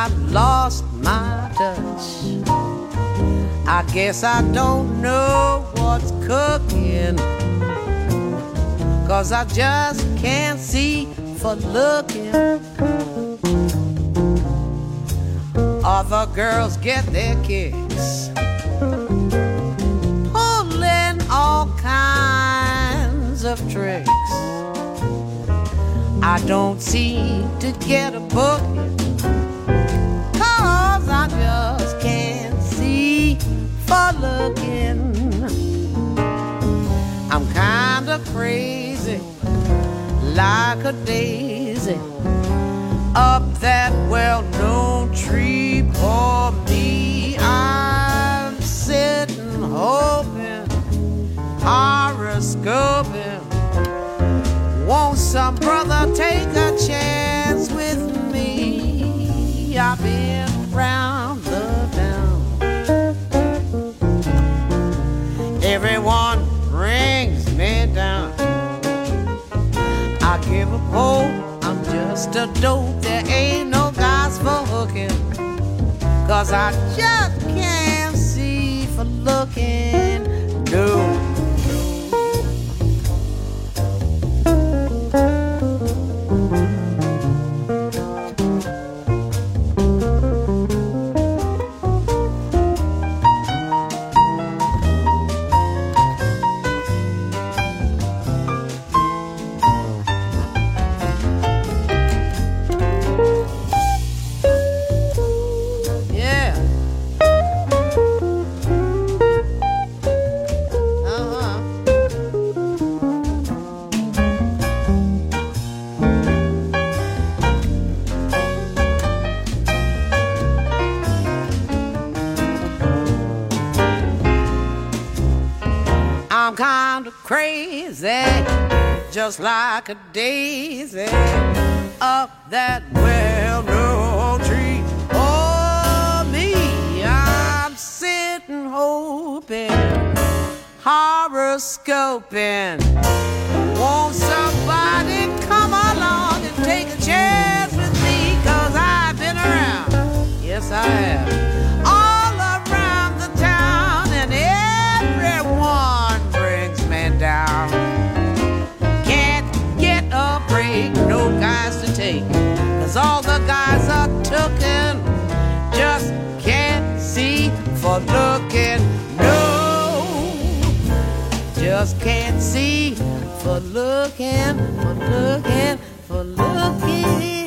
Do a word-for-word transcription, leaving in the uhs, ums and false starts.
lost my touch. I guess I don't know what's cooking, 'cause I just can't see for looking. Other girls get their kicks pulling all kinds of tricks. I don't seem to get a booking, 'cause I just can't see for looking. I'm kinda crazy, like a daisy, up that well-known tree. For me, I'm sitting hoping, horoscoping. Won't some brother take a chance with me? I've been round the town, everyone brings me down. I give a hope, I'm just a dope. There ain't no guys for hooking, 'cause I just can't see for looking. No. I'm kinda crazy, just like a daisy, up that well-known tree. Oh, me, I'm sitting hoping, horoscoping. Won't somebody come along and take a chance with me? 'Cause I've been around, yes I have, all around the town, and everyone down. Can't get a break, no guys to take, 'cause all the guys are tooken. Just can't see for looking. No, just can't see for looking, for looking, for looking.